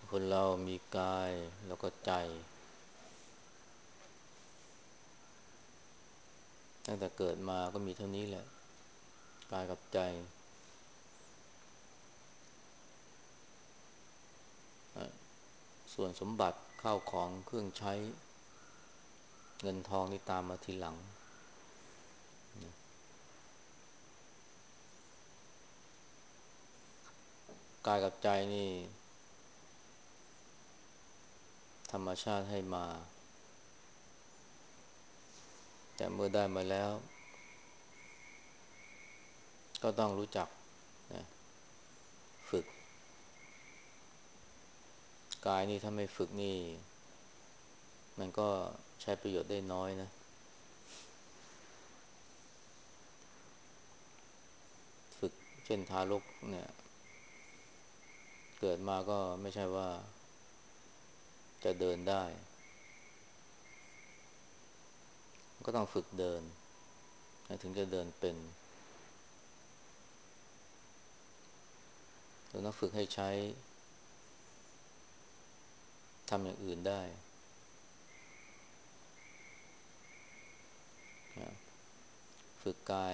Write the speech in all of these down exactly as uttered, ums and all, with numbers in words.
คนเรามีกายแล้วก็ใจตั้งแต่เกิดมาก็มีเท่านี้แหละกายกับใจส่วนสมบัติข้าวของเครื่องใช้เงินทองนี่ตามมาทีหลังกายกับใจนี่ธรรมชาติให้มาแต่เมื่อได้มาแล้วก็ต้องรู้จักนะฝึกกายนี่ถ้าไม่ฝึกนี่มันก็ใช้ประโยชน์ได้น้อยนะฝึกเช่นทารกเนี่ยเกิดมาก็ไม่ใช่ว่าจะเดินได้ก็ต้องฝึกเดินถึงจะเดินเป็นเราต้องฝึกให้ใช้ทำอย่างอื่นได้นะฝึกกาย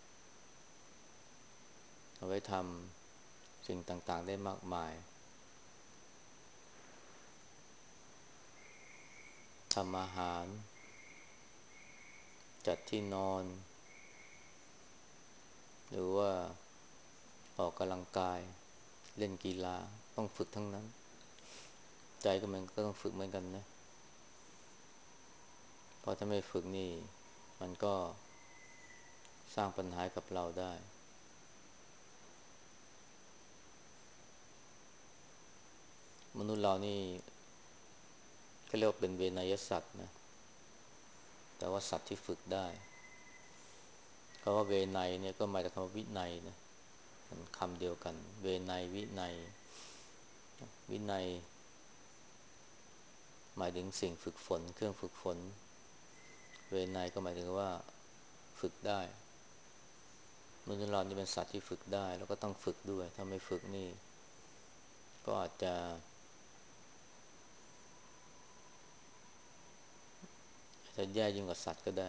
เอาไว้ทำสิ่งต่างๆได้มากมายทำอาหารจัดที่นอนหรือว่าออกกำลังกายเล่นกีฬาต้องฝึกทั้งนั้นใจก็มันก็ต้องฝึกเหมือนกันนะเพราะถ้าไม่ฝึกนี่มันก็สร้างปัญหากับเราได้มนุษย์เรานี่ก็เรียกว่าเป็นเวนยสัตว์นะแต่ว่าสัตว์ที่ฝึกได้คำว่าเวไนเนี่ยก็มาจากคำว่าวินัยนะมันคำเดียวกันเวไนวินัยวินัยหมายถึงสิ่งฝึกฝนเครื่องฝึกฝนเวไนก็หมายถึงว่าฝึกได้มนุษย์เรานี่เป็นสัตว์ที่ฝึกได้แล้วก็ต้องฝึกด้วยถ้าไม่ฝึกนี่ก็อาจจะจะแย่ยิ่งกว่าสัตว์ก็ได้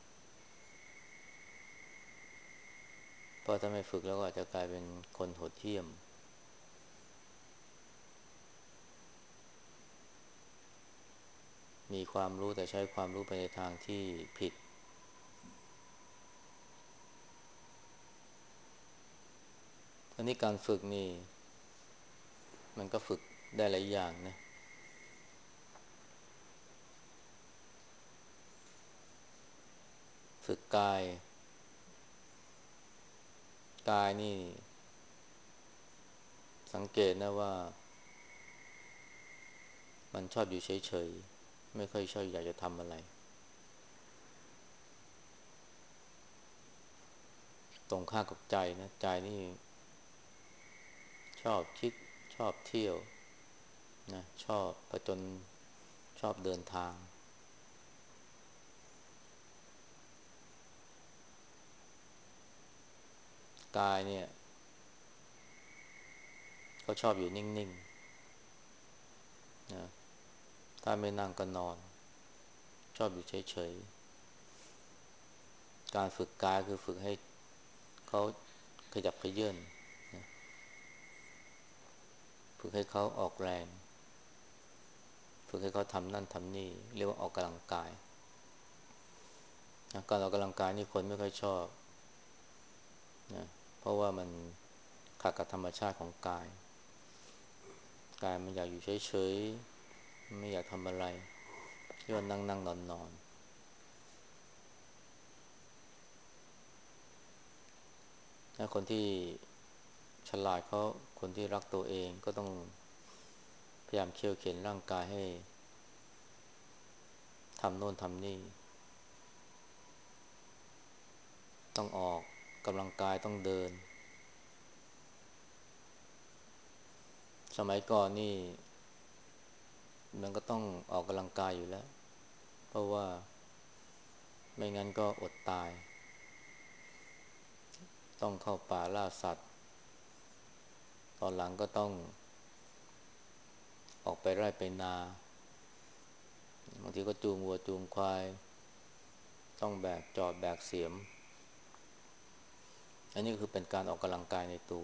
เพราะถ้าไม่ฝึกแล้วก็อาจจะกลายเป็นคนโหดเหี้ยมมีความรู้แต่ใช้ความรู้ไปในทางที่ผิดอันนี้การฝึกนี่มันก็ฝึกได้หลายอย่างนะฝึกกายกายนี่สังเกตนะว่ามันชอบอยู่เฉยๆไม่ค่อยชอบอยากจะทำอะไรตรงข้ามกับใจนะใจนี่ชอบคิดชอบเที่ยวนะชอบผจญชอบเดินทางกายเนี่ยเขาชอบอยู่นิ่งๆนะถ้าไม่นั่งก็นอนชอบอยู่เฉยๆการฝึกกายคือฝึกให้เขาขยับเขยื้อนนะฝึกให้เขาออกแรงฝึกให้เขาทำนั่นทำนี่เรียกว่าออกกำลังกายนะการออกกำลังกายนี่คนไม่ค่อยชอบนะเพราะว่ามันขัดกับธรรมชาติของกายกายมันอยากอยู่เฉยๆไม่อยากทำอะไรเรียกว่านั่งนั่งนอนนอนถ้าคนที่ฉลาดเขาคนที่รักตัวเองก็ต้องพยายามเคี่ยวเข็นร่างกายให้ทำโน่นทำนี่ต้องออกกำลังกายต้องเดินสมัยก่อนนี่มันก็ต้องออกกำลังกายอยู่แล้วเพราะว่าไม่งั้นก็อดตายต้องเข้าป่าล่าสัตว์ตอนหลังก็ต้องออกไปไร่ไปนาบางทีก็จูงวัวจูงควายต้องแบกจอบแบกเสียมอันนี้คือเป็นการออกกำลังกายในตัว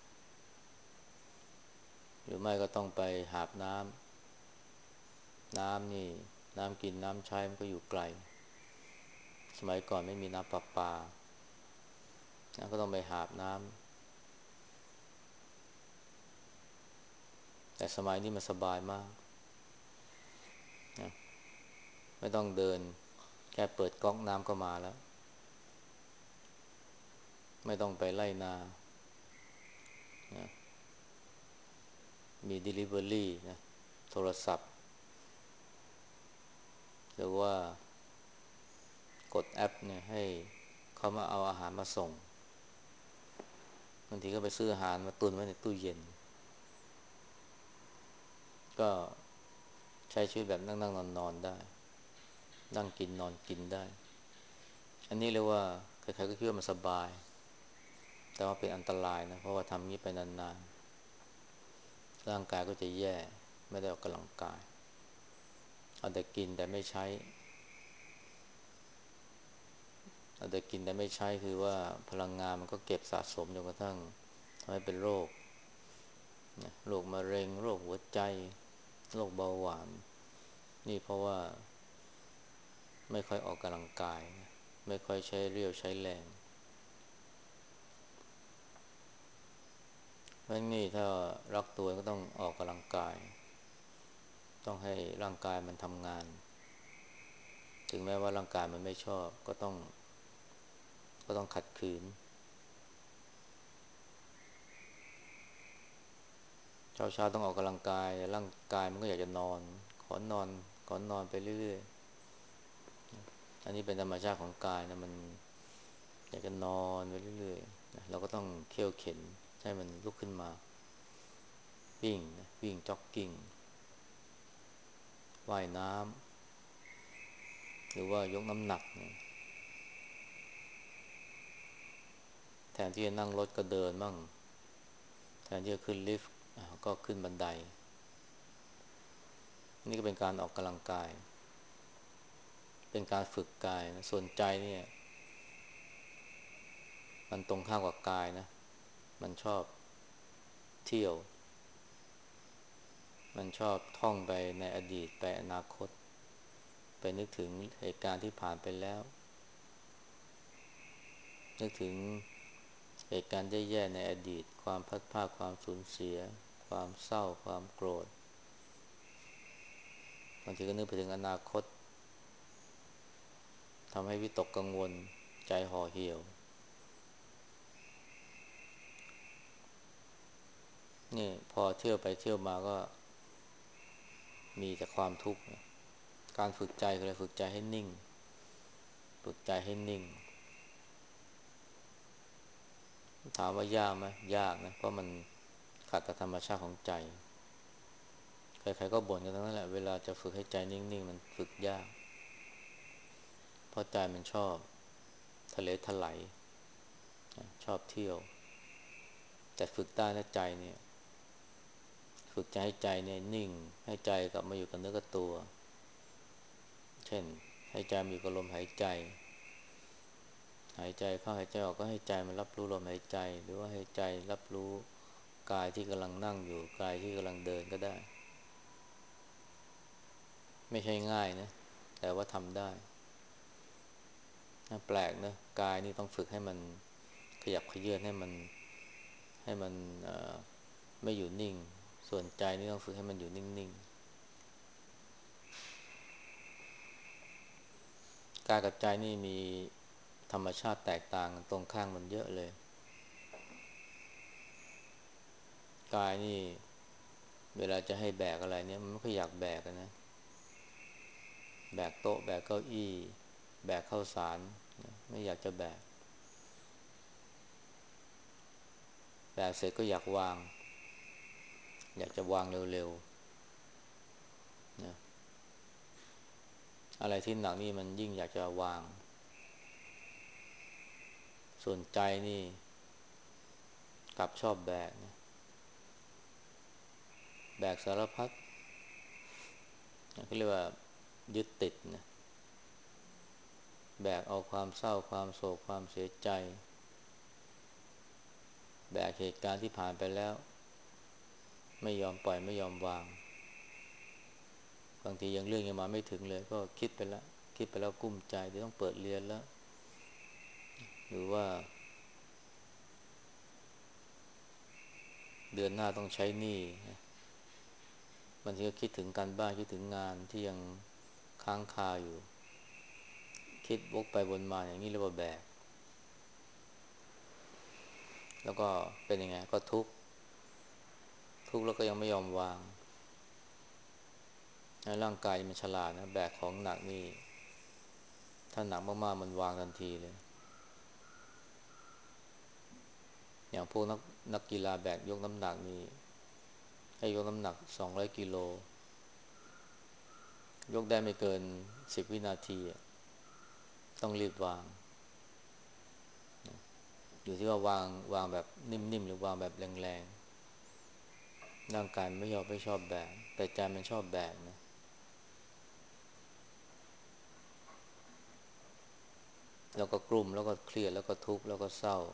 หรือไม่ก็ต้องไปหาบน้ำน้ำนี่น้ำกินน้ำใช้มันก็อยู่ไกลสมัยก่อนไม่มีน้ำประปานะก็ต้องไปหาบน้ำแต่สมัยนี้มันสบายมากนะไม่ต้องเดินแค่เปิดก๊อกน้ำก็มาแล้วไม่ต้องไปไล่นานะมี delivery นะโทรศัพท์หรือว่ากดแอปเนี่ยให้เขามาเอาอาหารมาส่งบางทีก็ไปซื้ออาหารมาตุนไว้ในตู้เย็นก็ใช้ชีวิตแบบนั่งนั่งนอนนอนได้นั่งกินนอนกินได้อันนี้เรียกว่าใครๆก็คิดว่ามันสบายแต่ว่าเป็นอันตรายนะเพราะว่าทำงี้ไปนานๆร่างกายก็จะแย่ไม่ได้ออกกำลังกายเอาแต่กินแต่ไม่ใช้เอาแต่กินแต่ไม่ใช้คือว่าพลังงานมันก็เก็บสะสมจนกระทั่งทำให้เป็นโรคโรคมะเร็งโรคหัวใจโรคเบาหวานนี่เพราะว่าไม่ค่อยออกกำลังกายไม่ค่อยใช้เรี่ยวใช้แรงเพราะนี่ถ้ารักตัวก็ต้องออกกำลังกายต้องให้ร่างกายมันทำงานถึงแม้ว่าร่างกายมันไม่ชอบก็ต้องก็ต้องขัดขืนเช้าๆต้องออกกำลังกายแต่ร่างกายมันก็อยากจะนอนขอนอนขอนอนไปเรื่อยๆอันนี้เป็นธรรมชาติของกายนะมันอยากจะนอนไปเรื่อยๆเราก็ต้องเคี่ยวเข็นให้มันลุกขึ้นมาวิ่งวิ่งจ็อกกิ้งว่ายน้ำหรือว่ายกน้ำหนักแทนที่จะนั่งรถก็เดินมั่งแทนที่จะขึ้นลิฟต์ก็ขึ้นบันไดนี่ก็เป็นการออกกำลังกายเป็นการฝึกกายนะส่วนใจเนี่ยมันตรงข้ามกับกายนะมันชอบเที่ยวมันชอบท่องไปในอดีตไปอนาคตไปนึกถึงเหตุการณ์ที่ผ่านไปแล้วนึกถึงเหตุการณ์แย่ๆในอดีตความพลัดพรากความสูญเสียความเศร้าความโกรธบางทีก็นึกไปถึงอนาคตทำให้วิตกกังวลใจห่อเหี่ยวนี่พอเที่ยวไปเที่ยวมาก็มีแต่ความทุกข์การฝึกใจคืออะไรฝึกใจให้นิ่งฝึกใจให้นิ่งถามว่ายากไหมยากนะเพราะมันขัดกับธรรมชาติของใจใครๆก็บ่นกันทั้งนั้นแหละเวลาจะฝึกให้ใจนิ่งๆมันฝึกยากเพราะใจมันชอบทะเลทลายชอบเที่ยวแต่ฝึกได้นะใจเนี่ยฝึกใจให้ใจเนี่ยนิ่งให้ใจกลับมาอยู่กับเนื้อกับตัวเช่นให้ใจมีกับลมหายใจหายใจเข้าหายใจออกก็ให้ใจมันรับรู้ลมหายใจหรือว่าให้ใจรับรู้กายที่กำลังนั่งอยู่กายที่กำลังเดินก็ได้ไม่ใช่ง่ายนะแต่ว่าทำได้แปลกนะกายนี่ต้องฝึกให้มันขยับเขยื้อนให้มันให้มันไม่อยู่นิ่งส่วนใจนี่ต้องฝึกให้มันอยู่นิ่งๆกายกับใจนี่มีธรรมชาติแตกต่างตรงข้างมันเยอะเลยกายนี่เวลาจะให้แบกอะไรเนี่ยมันไม่ค่อยอยากแบกนะแบกโต๊ะแบกเก้าอี้แบกข้าวสารไม่อยากจะแบกแบกเสร็จก็อยากวางอยากจะวางเร็วๆนะอะไรที่หนักนี่มันยิ่งอยากจะวางส่วนใจนี่กลับชอบแบกนะแบกสารพัดเขาเรียกว่ายึดติดนะแบกเอาความเศร้าความโศกความเสียใจแบกเหตุการณ์ที่ผ่านไปแล้วไม่ยอมปล่อยไม่ยอมวางบางทียังเรื่องยังมาไม่ถึงเลยก็คิดไปแล้วคิดไปแล้วกุ้มใจเดี๋ยวต้องเปิดเรียนแล้วหรือว่าเดือนหน้าต้องใช้หนี้บางทีก็คิดถึงการบ้านคิดถึงงานที่ยังค้างคาอยู่คิดวกไปวนมาอย่างนี้เรียกว่าแบกแล้วก็เป็นยังไงก็ทุกข์ทุกข์แล้วก็ยังไม่ยอมวางร่างกายมันฉลาดนะแบกของหนักนี่ถ้าหนักมากๆมันวางทันทีเลยอย่างพวกนักนักกีฬาแบกยกน้ำหนักนี่ให้ยกน้ำหนักสองร้อยกิโลยกได้ไม่เกินสิบวินาทีต้องรีบวางอยู่ที่ว่าวางวางแบบนิ่มๆหรือวางแบบแรงๆร่างกายไม่ยอมไม่ชอบแบกแต่ใจมันชอบแบกนะแล้วก็กลุ้มแล้วก็เครียดแล้วก็ทุกข์แล้วก็เศร้า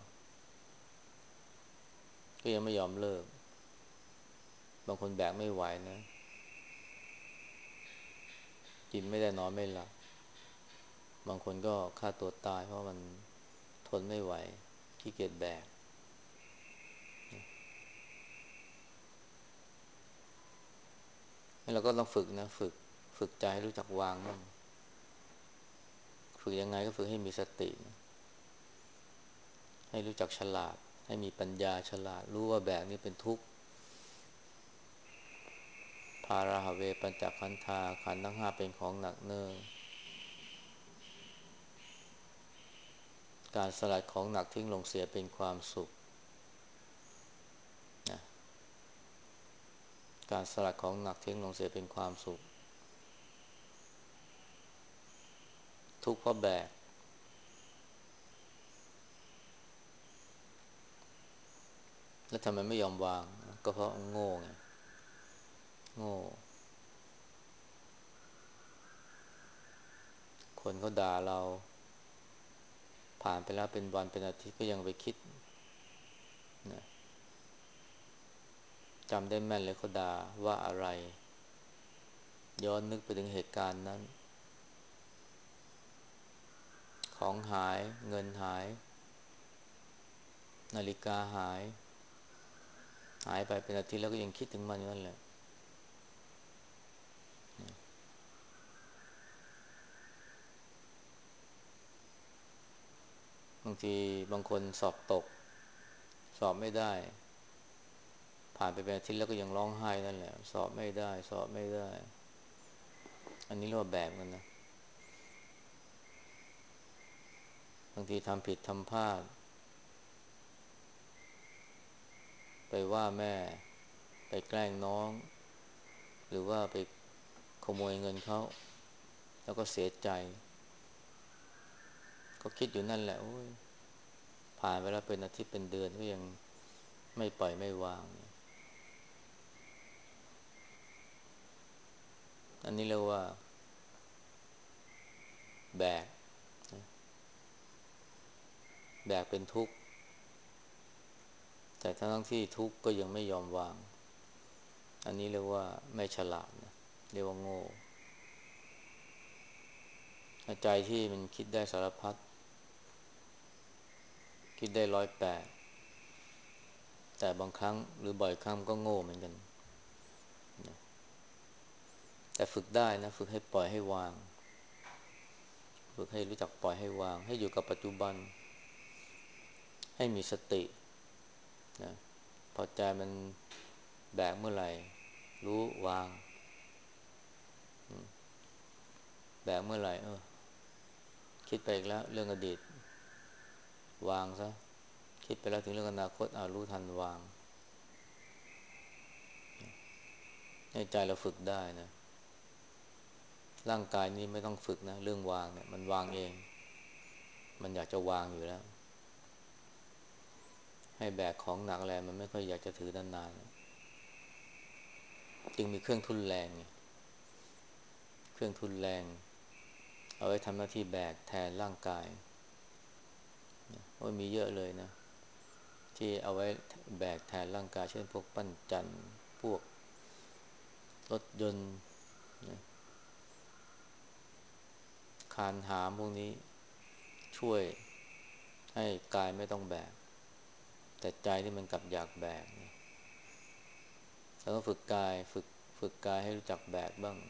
ก็ยังไม่ยอมเลิกบางคนแบกไม่ไหวนะกินไม่ได้นอนไม่หลับบางคนก็ฆ่าตัวตายเพราะมันทนไม่ไหวขี้เกียจแบกเราก็ต้องฝึกนะฝึกฝึกใจให้รู้จักวางบ้างฝึกยังไงก็ฝึกให้มีสตินะให้รู้จักฉลาดให้มีปัญญาฉลาดรู้ว่าแบกนี่เป็นทุกข์ภาราหะเวปัญจขันธาขันธ์ทั้งห้าเป็นของหนักเนิ่นการสลัดของหนักทิ้งลงเสียเป็นความสุขนะการสลัดของหนักทิ้งลงเสียเป็นความสุขทุกข์เพราะแบกแล้วทำไมไม่ยอมวางก็เพราะโง่ไงโง่คนเขาด่าเราผ่านไปแล้วเป็นวันเป็นอาทิตย์ก็ยังไปคิดนะจำได้แม่นเลยเขาด่าว่าอะไรย้อนนึกไปถึงเหตุการณ์นั้นของหายเงินหายนาฬิกาหายหายไปเป็นอาทิตย์แล้วก็ยังคิดถึงมันอยู่นั่นแหละบางทีบางคนสอบตกสอบไม่ได้ผ่านไปเป็นอาทิตย์แล้วก็ยังร้องไห้นั่นแหละสอบไม่ได้สอบไม่ได้อันนี้เรียกว่าแบกมันนะบางทีทำผิดทำพลาดไปว่าแม่ไปแกล้งน้องหรือว่าไปขโมยเงินเขาแล้วก็เสียใจก็คิดอยู่นั่นแหละโอ้ยผ่านไปแล้วเป็นอาทิตย์เป็นเดือนก็ยังไม่ปล่อยไม่วางอันนี้เรียกว่าแบกแบกเป็นทุกข์แต่ทั้งที่ทุกข์ก็ยังไม่ยอมวางอันนี้เรียกว่าไม่ฉลาดนะเรียกว่าโง่ใจที่มันคิดได้สารพัดคิดได้ร้อยแปดแต่บางครั้งหรือบ่อยครั้งก็โง่เหมือนกันแต่ฝึกได้นะฝึกให้ปล่อยให้วางฝึกให้รู้จักปล่อยให้วางให้อยู่กับปัจจุบันให้มีสตินะพอใจมันแบกเมื่อไหร่รู้วางแบกเมื่อไหร่เออคิดไปอีกแล้วเรื่องอดีตวางซะคิดไปแล้วถึงเรื่องอนาคตอ่ารู้ทันวางให้ใจเราฝึกได้นะร่างกายนี้ไม่ต้องฝึกนะเรื่องวางเนี่ยมันวางเองมันอยากจะวางอยู่แล้วให้แบกของหนักอะไรมันไม่ค่อยอยากจะถือนานๆจึงมีเครื่องทุนแรงไงเครื่องทุนแรงเอาไว้ทำหน้าที่แบกแทนร่างกายโอ้ยมีเยอะเลยนะที่เอาไว้แบกแทนร่างกายเช่นพวกปั้นจันทร์พวกรถยนต์นะคานหามพวกนี้ช่วยให้กายไม่ต้องแบกแต่ใจที่มันกลับอยากแบกนะแล้วก็ฝึกกายฝึกฝึกกายให้รู้จักแบกบ้าง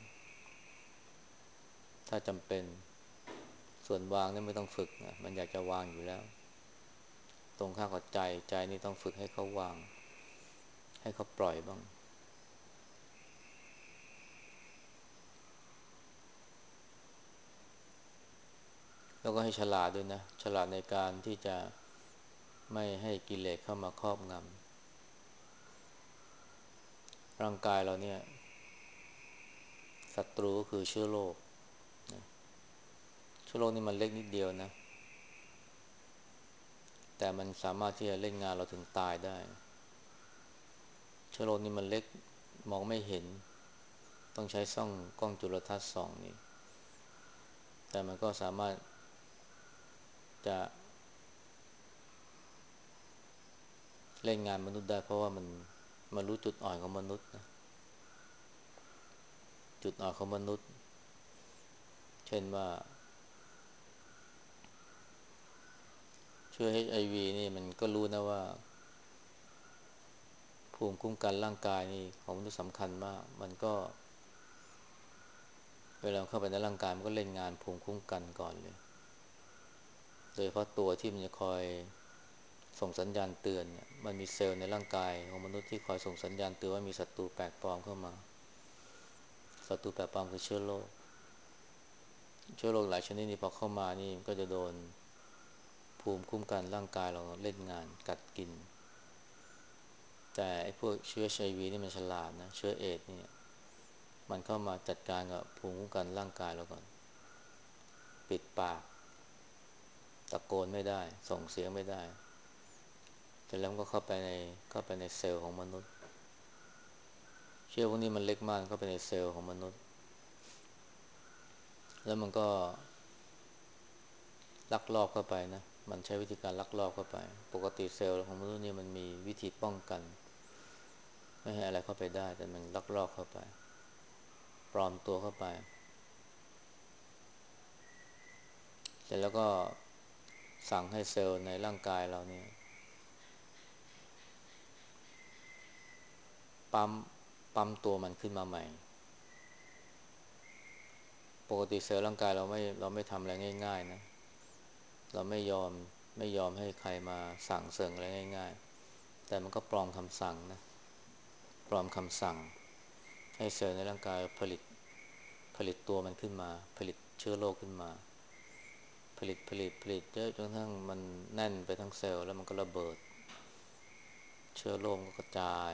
ถ้าจำเป็นส่วนวางนี่ไม่ต้องฝึกนะมันอยากจะวางอยู่แล้วตรงข้ามกับใจใจนี่ต้องฝึกให้เขาวางให้เขาปล่อยบ้างแล้วก็ให้ฉลาดด้วยนะฉลาดในการที่จะไม่ให้กิเลสเข้ามาครอบงำร่างกายเราเนี่ยศัตรูก็คือเชื้อโรคนะเชื้อโรคนี่มันเล็กนิดเดียวนะแต่มันสามารถที่จะเล่นงานเราถึงตายได้เชื้อโรคนี่มันเล็กมองไม่เห็นต้องใช้ส่องกล้องจุลทรรศน์ส่องนี่แต่มันก็สามารถจะเล่นงานมนุษย์ได้เพราะว่ามันมันรู้จุดอ่อนของมนุษย์นะจุดอ่อนของมนุษย์เช่นว่าเชื้อ เอช ไอ วี นี่มันก็รู้นะว่าภูมิคุ้มกันร่างกายนี่ของมนุษย์สำคัญมากมันก็เวลาเข้าไปในร่างกายมันก็เล่นงานภูมิคุ้มกันก่อนเลยโดยเฉพาะตัวที่มันจะคอยส่งสัญญาณเตือนเนี่ยมันมีเซลล์ในร่างกายของมนุษย์ที่คอยส่งสัญญาณเตือนว่ามีศัตรูแปลกปลอมเข้ามาศัตรูแปลกปลอมคือเชื้อโรคเชื้อโรคหลายชนิดนี่พอเข้ามานี่มันก็จะโดนภูมิคุ้มกันร่างกายเราเล่นงานกัดกินแต่ไอ้พวกเชื้อ เอช ไอ วี นี่มันฉลาดนะเชื้อเอดส์เนี่ยมันเข้ามาจัดการกับภูมิคุ้มกันร่างกายเราก่อนปิดปากตะโกนไม่ได้ส่งเสียงไม่ได้แต่แล้วมันก็เข้าไปในเข้าไปในเซลล์ของมนุษย์เชื้อพวกนี้มันเล็กมากเข้าไปในเซลล์ของมนุษย์แล้วมันก็ลักลอบเข้าไปนะมันใช้วิธีการลักลอบเข้าไปปกติเซลล์ของมนุษย์นี่มันมีวิธีป้องกันไม่ให้อะไรเข้าไปได้แต่มันลักลอบเข้าไปปลอมตัวเข้าไปเสร็จแล้วก็สั่งให้เซลล์ในร่างกายเราเนี่ยปั๊มปั๊มตัวมันขึ้นมาใหม่ปกติเซลล์ร่างกายเราไม่เราไม่ทำอะไรง่ายๆนะเราไม่ยอมไม่ยอมให้ใครมาสั่งเสริงอะไรง่ายๆแต่มันก็ปลอมคำสั่งนะปลอมคำสั่งให้เซลล์ในร่างกายผลิตผลิตตัวมันขึ้นมาผลิตเชื้อโรคขึ้นมาผลิตผลิตผลิตเยอะจนกระทั่งมันแน่นไปทั้งเซลล์แล้วมันก็ระเบิดเชื้อโรคก็กระจาย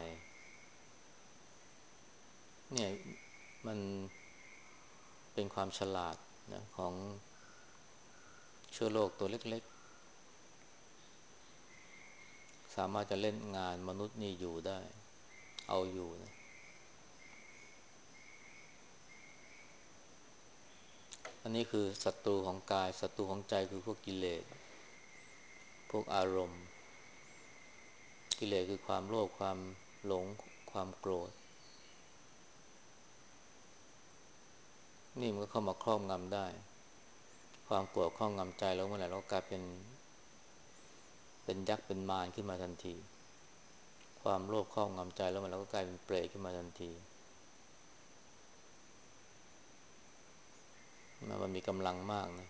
เนี่ยมันเป็นความฉลาดนะของเชื้อโรคตัวเล็กๆสามารถจะเล่นงานมนุษย์นี่อยู่ได้เอาอยู่นะอันนี้คือศัตรูของกายศัตรูของใจคือพวกกิเลสพวกอารมณ์กิเลสคือความโลภความหลงความโกรธนี่มันก็เข้ามาครอบงำได้ความโกรธครอบงำใจแล้วเมื่อไหร่เราก็กลายเป็นเป็นยักษ์เป็นมารขึ้นมาทันทีความโลภครอบงำใจแล้วมันเราก็กลายเป็นเปรตขึ้นมาทันทีมันมีกำลังมากนะ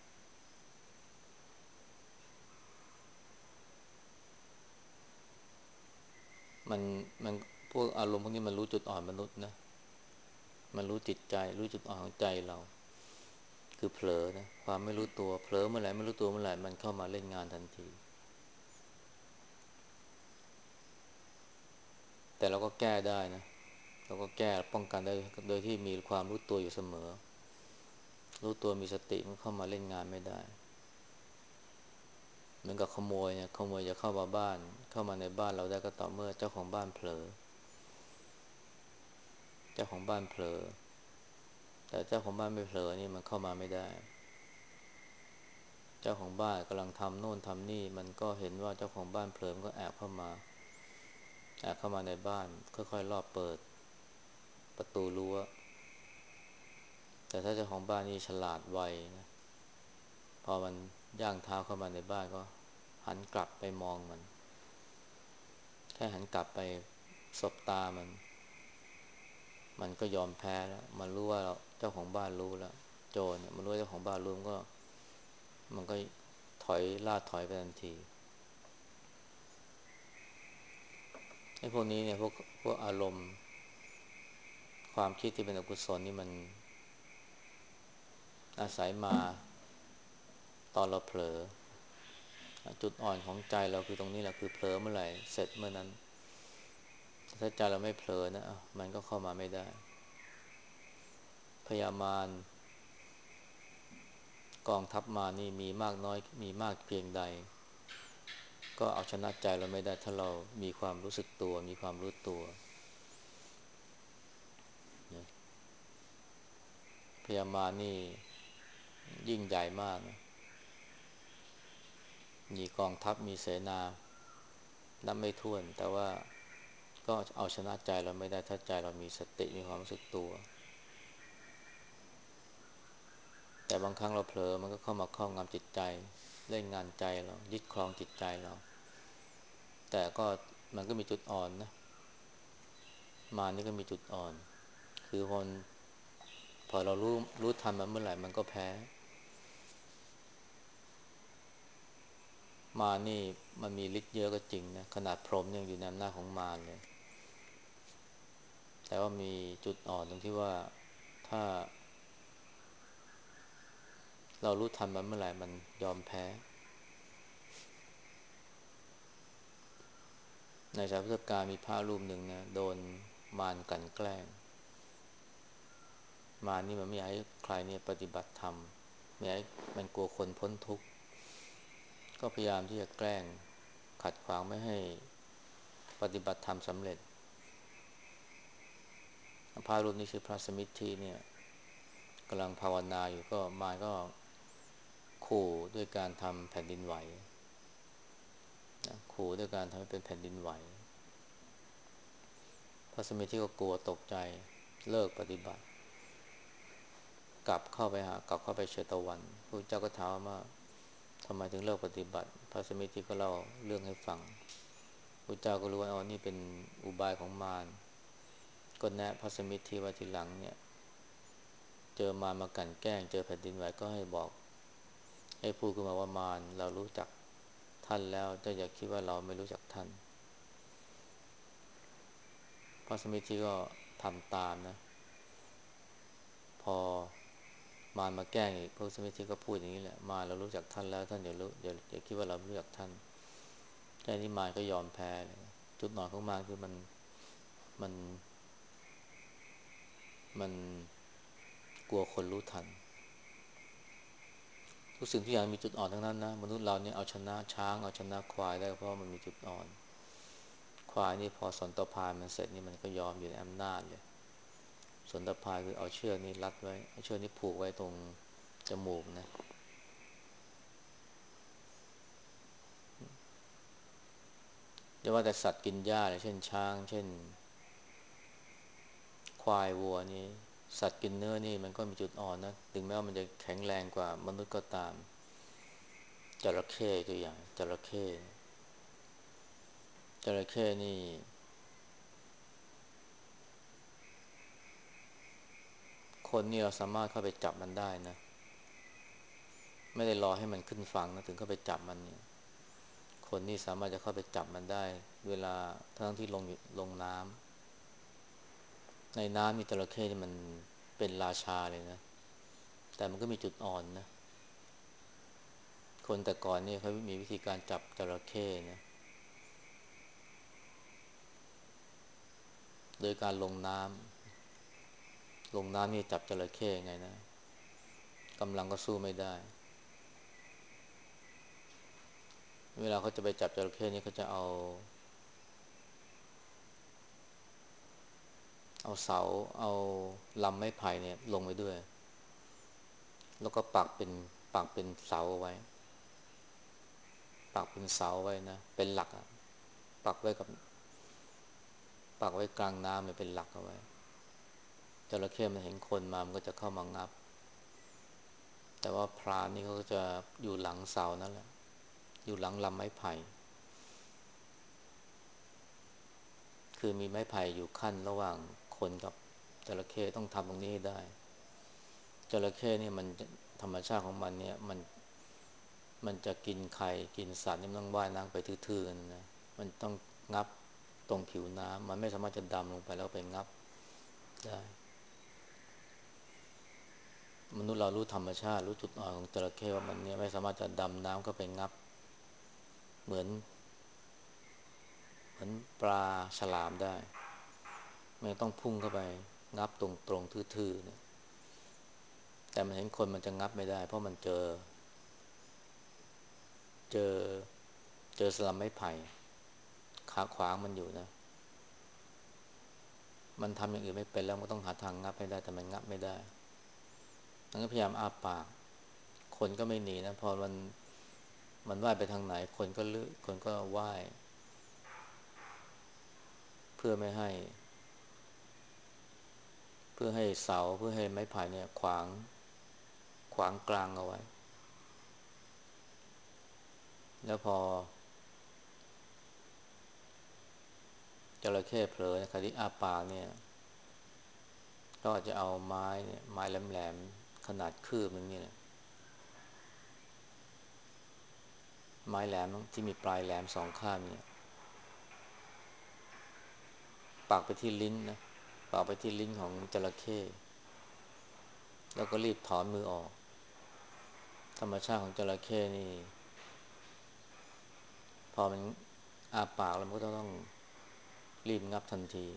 มันมันพวกอารมณ์พวกนี้มันรู้จุดอ่อนมนุษย์นะมันรู้จิตใจรู้จุดอ่อนของใจเราคือเผลอนะความไม่รู้ตัวเผลอเมื่อไหร่ไม่รู้ตัวเมื่อไหร่มันเข้ามาเล่นงานทันทีแต่เราก็แก้ได้นะเราก็แก้ป้องกันได้โดยที่มีความรู้ตัวอยู่เสมอรู้ตัวมีสติมันเข้ามาเล่นงานไม่ได้เหมือนกับขโมยเนี่ยขโมยจะเข้ามาบ้านเข้ามาในบ้านเราได้ก็ต่อเมื่อเจ้าของบ้านเผลอเจ้าของบ้านเผลอแต่เจ้าของบ้านไม่เผลอนี่มันเข้ามาไม่ได้เจ้าของบ้านกำลังทำโน่นทำนี่มันก็เห็นว่าเจ้าของบ้านเผลอมันก็แอบเข้ามาแอบเข้ามาในบ้านค่อยๆลอบเปิดประตูรั้วแต่ถ้าเจ้าของบ้านนี่ฉลาดไวนะพอมันย่างเท้าเข้ามาในบ้านก็หันกลับไปมองมันแค่หันกลับไปสบตามันมันก็ยอมแพ้แล้วมันรู้ว่าเจ้าของบ้านรู้แล้วโจรเนี่ยมันรู้ว่าเจ้าของบ้านรู้มันก็มันก็ถอยล่าถอยไปทันทีไอ้พวกนี้เนี่ยพวกพวกอารมณ์ความคิดที่เป็นอกุศลนี่มันอาศัยมาตอนเราเผลอจุดอ่อนของใจเราคือตรงนี้แหละคือเผลอเมื่อไหร่เสร็จเมื่อนั้นถ้าใจเราไม่เผลอนะมันก็เข้ามาไม่ได้พยามารกองทัพมานี่มีมากน้อยมีมากเพียงใดก็เอาชนะใจเราไม่ได้ถ้าเรามีความรู้สึกตัวมีความรู้ตัวนะพยามารนี่ยิ่งใหญ่มากนะมีกองทัพมีเสนานับไม่ถ้วนแต่ว่าก็เอาชนะใจเราไม่ได้ถ้าใจเรามีสติมีความรู้สึกตัวแต่บางครั้งเราเผลอมันก็เข้ามาครอบงำจิตใจเล่นงานใจเรายึดครองจิตใจเราแต่ก็มันก็มีจุดอ่อนนะมานี่ก็มีจุดอ่อนคือคนพอเรารู้รู้ทันมันเมื่อไหร่มันก็แพ้มานี่มันมีฤทธิ์เยอะก็จริงนะขนาดพรหมยังอยู่ในอำนาจของมารเลยแต่ว่ามีจุดอ่อนตรงที่ว่าถ้าเรารู้ทันมันเมื่อไหร่มันยอมแพ้ในสายพุทธกาลมีพระรูปหนึ่งนะโดนมารกลั่นแกล้งมารนี่มันไม่อยากให้ใครเนี่ยปฏิบัติธรรมไม่อยากให้มันกลัวคนพ้นทุกข์ก็พยายามที่จะแกล้งขัดขวางไม่ให้ปฏิบัติธรรมสำเร็จพระรูปนี้ชื่อพระสมิทธิเนี่ยกำลังภาวนาอยู่ก็มารก็ขู่ด้วยการทำแผ่นดินไหวนะขู่ด้วยการทำให้เป็นแผ่นดินไหวพระสมิทธิก็กลัวตกใจเลิกปฏิบัติกลับเข้าไปหากลับเข้าไปเชตวันพระเจ้าก็ถามว่าทำไมถึงเลิกปฏิบัติพระสมิทธิก็เล่าเรื่องให้ฟังพระเจ้าก็รู้ว่าอ๋อนี่เป็นอุบายของมารก็แนะพระสมิทธิว่าทีหลังเนี่ยเจอมารมากลั่นแกล้งเจอแผ่นดินไหวก็ให้บอกให้พูดขึ้นมาว่ามารเรารู้จักท่านแล้วแต่อย่าคิดว่าเราไม่รู้จักท่านพระสมิทธิก็ทำตามนะพอมารมาแกล้งอีกพระสมิทธิก็พูดอย่างนี้แหละมารเรารู้จักท่านแล้วท่านอย่ารู้อย่าอย่าคิดว่าเราไม่รู้จักท่านแต่นี่มารก็ยอมแพ้เลยจุดหน่อยของมารคือมันมันมันกลัวคนรู้ทันทุกสิ่งทุกอย่างมีจุดอ่อนทั้งนั้นนะมนุษย์เราเนี่ยเอาชนะช้างเอาชนะควายได้เพราะมันมีจุดอ่อนควายนี่พอสนตะพานมันเสร็จนี่มันก็ยอมอยู่ในอำนาจเลยสนตะพานคือเอาเชือกนี้รัดไว้เอาเชือกนี้ผูกไว้ตรงจมูกนะจะว่าแต่สัตว์กินหญ้าเช่นช้างเช่นควายวัวนี่สัตว์กินเนื้อนี่มันก็มีจุดอ่อนนะถึงแม้ว่ามันจะแข็งแรงกว่ามนุษย์ก็ตามจระเข้ตัวอย่างจระเข้จระเข้นี่คนนี่เราสามารถเข้าไปจับมันได้นะไม่ได้รอให้มันขึ้นฝั่งนะถึงเข้าไปจับมันเนี่ยคนนี่สามารถจะเข้าไปจับมันได้เวลาทั้งที่ลงลงน้ำในน้ำมีจระเข้ที่มันเป็นราชาเลยนะแต่มันก็มีจุดอ่อนนะคนแต่ก่อนนี่เขามีวิธีการจับจระเข้นะโดยการลงน้ำลงน้ำนี่จับจระเข้ไงนะกำลังก็สู้ไม่ได้เวลาเขาจะไปจับจระเข้นี่เขาจะเอาเอาเสาเอาลำไม้ไผ่เนี่ยลงไปด้วยแล้วก็ปักเป็นปักเป็นเสาเอาไว้ปักเป็นเสาไว้นะเป็นหลักอะปักไว้กับปักไว้กลางน้ำเนี่ยเป็นหลักเอาไว้จระเข้มันเห็นคนมามันก็จะเข้ามางับแต่ว่าพรานนี่เขาก็จะอยู่หลังเสานั่นแหละอยู่หลังลำไม้ไผ่คือมีไม้ไผ่อยู่ขั้นระหว่างคนกับจระเข้ต้องทำตรงนี้ให้ได้จระเข้นี่มันธรรมชาติของมันเนี่ยมันมันจะกินไข่กินสัตว์นี่มันต้องว่ายน้ำไปทื่อๆนะมันต้องงับตรงผิวน้ำมันไม่สามารถจะดำลงไปแล้วไปงับได้มนุษย์เรารู้ธรรมชาติรู้จุดอ่อนของจระเข้ว่ามันเนี่ยไม่สามารถจะดำน้ำก็ไปงับเหมือนเหมือนปลาฉลามได้มันต้องพุ่งเข้าไปงับตรงตรงทื่อๆเนี่ยแต่มันเห็นคนมันจะงับไม่ได้เพราะมันเจอเจอเจอสลัมไม้ไผ่ขาขวางมันอยู่นะมันทำอย่างอื่นไม่เป็นแล้วมันต้องหาทางงับให้ได้แต่มันงับไม่ได้มันก็พยายามอ้าปากคนก็ไม่หนีนะพอมันมันว่ายไปทางไหนคนก็ลึคนก็ว่ายเพื่อไม่ให้เพื่อให้เสาเพื่อให้ไม้ไผ่เนี่ยขวางขวางกลางเอาไว้แล้วพอจระเข้เผลอคราวนี้อ้าปากเนี่ยก็จะเอาไม้เนี่ยไม้แหลมๆขนาดคืบนึงเนี่ยไม้แหลมที่มีปลายแหลมสองข้างเนี่ยปักไปที่ลิ้นนะปักไปที่ลิ้นของจระเข้แล้วก็รีบถอนมือออกธรรมชาติของจระเข้นี่พอมันอ้าปากแล้วมันก็ต้องรีบงับทันที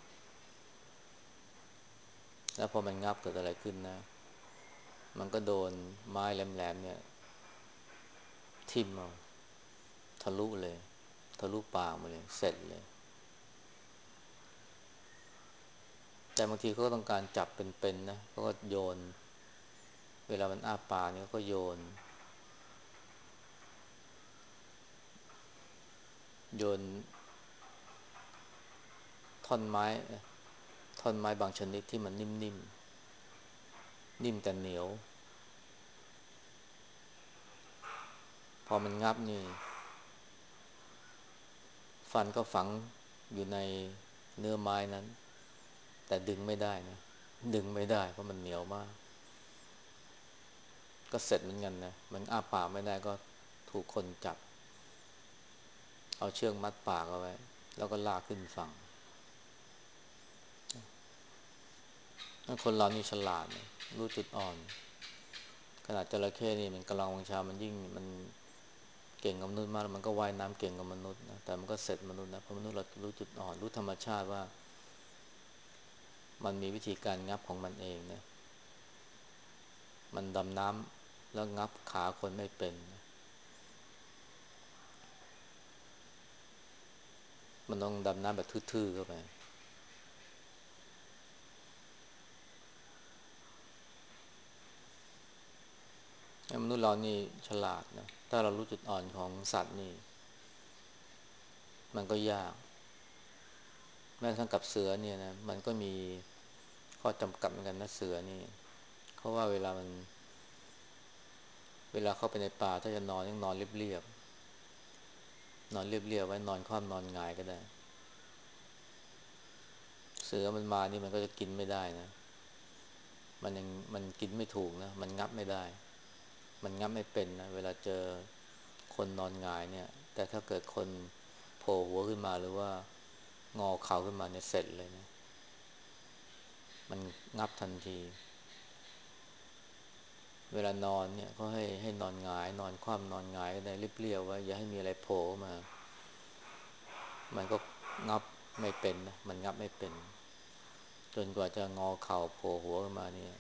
แล้วพอมันงับเกิดอะไรขึ้นนะมันก็โดนไม้แหลมๆเนี่ยทิ่มเอาทะลุเลยทะลุปากมาเลยเสร็จเลยแต่บางทีเขาก็ต้องการจับเป็นๆนะเขาก็โยนเวลามันอ้าปากเนี่ยก็โยนโยนท่อนไม้ท่อนไม้บางชนิดที่มันนิ่มๆ นนิ่มแต่เหนียวพอมันงับนี่ฟันก็ฝังอยู่ในเนื้อไม้นั้นแต่ดึงไม่ได้นะดึงไม่ได้เพราะมันเหนียวมากก็เสร็จเหมือนกันนะมันอ้าปากไม่ได้ก็ถูกคนจับเอาเชือกมัดปากเอาไว้แล้วก็ลากขึ้นฝั่งคนเรานี่ฉลาดนะรู้จุดอ่อนขนาดจระเข้นี่มันกำลังวังชามันยิ่งมันเก่งกับมนุษย์มากมันก็ว่ายน้ำเก่งกับมนุษย์นะแต่มันก็เสร็จมนุษย์นะเพราะมนุษย์เรารู้จุดอ่อนรู้ธรรมชาติว่ามันมีวิธีการงับของมันเองนะมันดำน้ำแล้วงับขาคนไม่เป็นมันต้องดำน้ำแบบทื่อๆเข้าไปมนุษย์เรานี่ฉลาดนะถ้าเรารู้จุดอ่อนของสัตว์นี่มันก็ยากแม้กระทั่งกับเสือเนี่ยนะมันก็มีข้อจำกัดเหมือนกันนะเสือนี่เพราะว่าเวลามันเวลาเข้าไปในป่าถ้าจะนอนต้องนอนเรียบๆนอนเรียบๆไว้นอนคว่ำนอนหงายก็ได้เสือมันมานี่มันก็จะกินไม่ได้นะมันยังมันกินไม่ถูกนะมันงับไม่ได้มันงับไม่เป็นนะเวลาเจอคนนอนหงายเนี่ยแต่ถ้าเกิดคนโผล่หัวขึ้นมาหรือว่างอเข่าขึ้นมาเนี่ยเสร็จเลยนะมันงับทันทีเวลานอนเนี่ยก็ให้ให้นอนหงายนอนคว่ำนอนหงายได้เรียบๆไว้อย่าให้มีอะไรโผล่มามันก็งับไม่เป็นนะมันงับไม่เป็นจนกว่าจะงอเข่าโผล่หัวขึ้นมาเนี่ย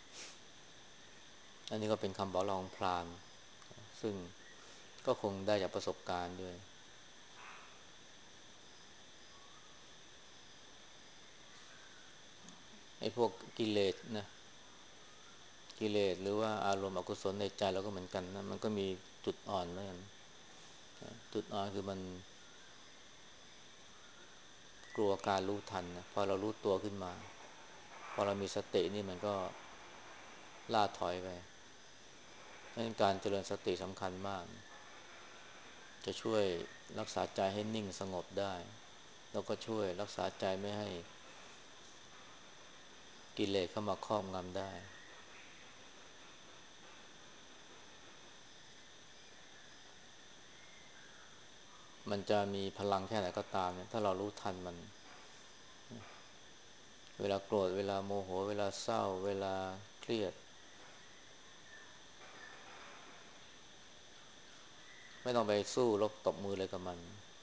อันนี้ก็เป็นคำบอกเล่าของพราหมณ์ซึ่งก็คงได้จากประสบการณ์ด้วยไอ้พวกกิเลสนะกิเลสหรือว่าอารมณ์อกุศลในใจเราก็เหมือนกันนะมันก็มีจุดอ่อนเหมือนกันจุดอ่อนคือมันกลัวการรู้ทันนะพอเรารู้ตัวขึ้นมาพอเรามีสตินี่มันก็ล่าถอยไปดังนั้นการเจริญสติสำคัญมากจะช่วยรักษาใจให้นิ่งสงบได้แล้วก็ช่วยรักษาใจไม่ให้กิเลสเข้ามาครอบงำได้มันจะมีพลังแค่ไหนก็ตามเนี่ยถ้าเรารู้ทันมันเวลาโกรธเวลาโมโหเวลาเศร้าเวลาเครียดไม่ต้องไปสู้รบตบมือเลยกับมัน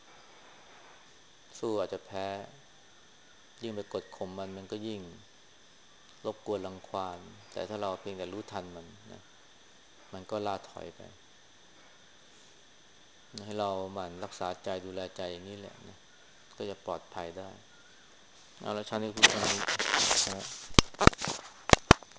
สู้อาจจะแพ้ยิ่งไปกดข่มมันมันก็ยิ่งรบกวนรังควานแต่ถ้าเราเพียงแต่รู้ทันมันนะมันก็ล่าถอยไปให้เราหมั่นรักษาใจดูแลใจอย่างนี้แหละนะก็จะปลอดภัยได้เอาละชาตินี้พูดเท่านี้นะ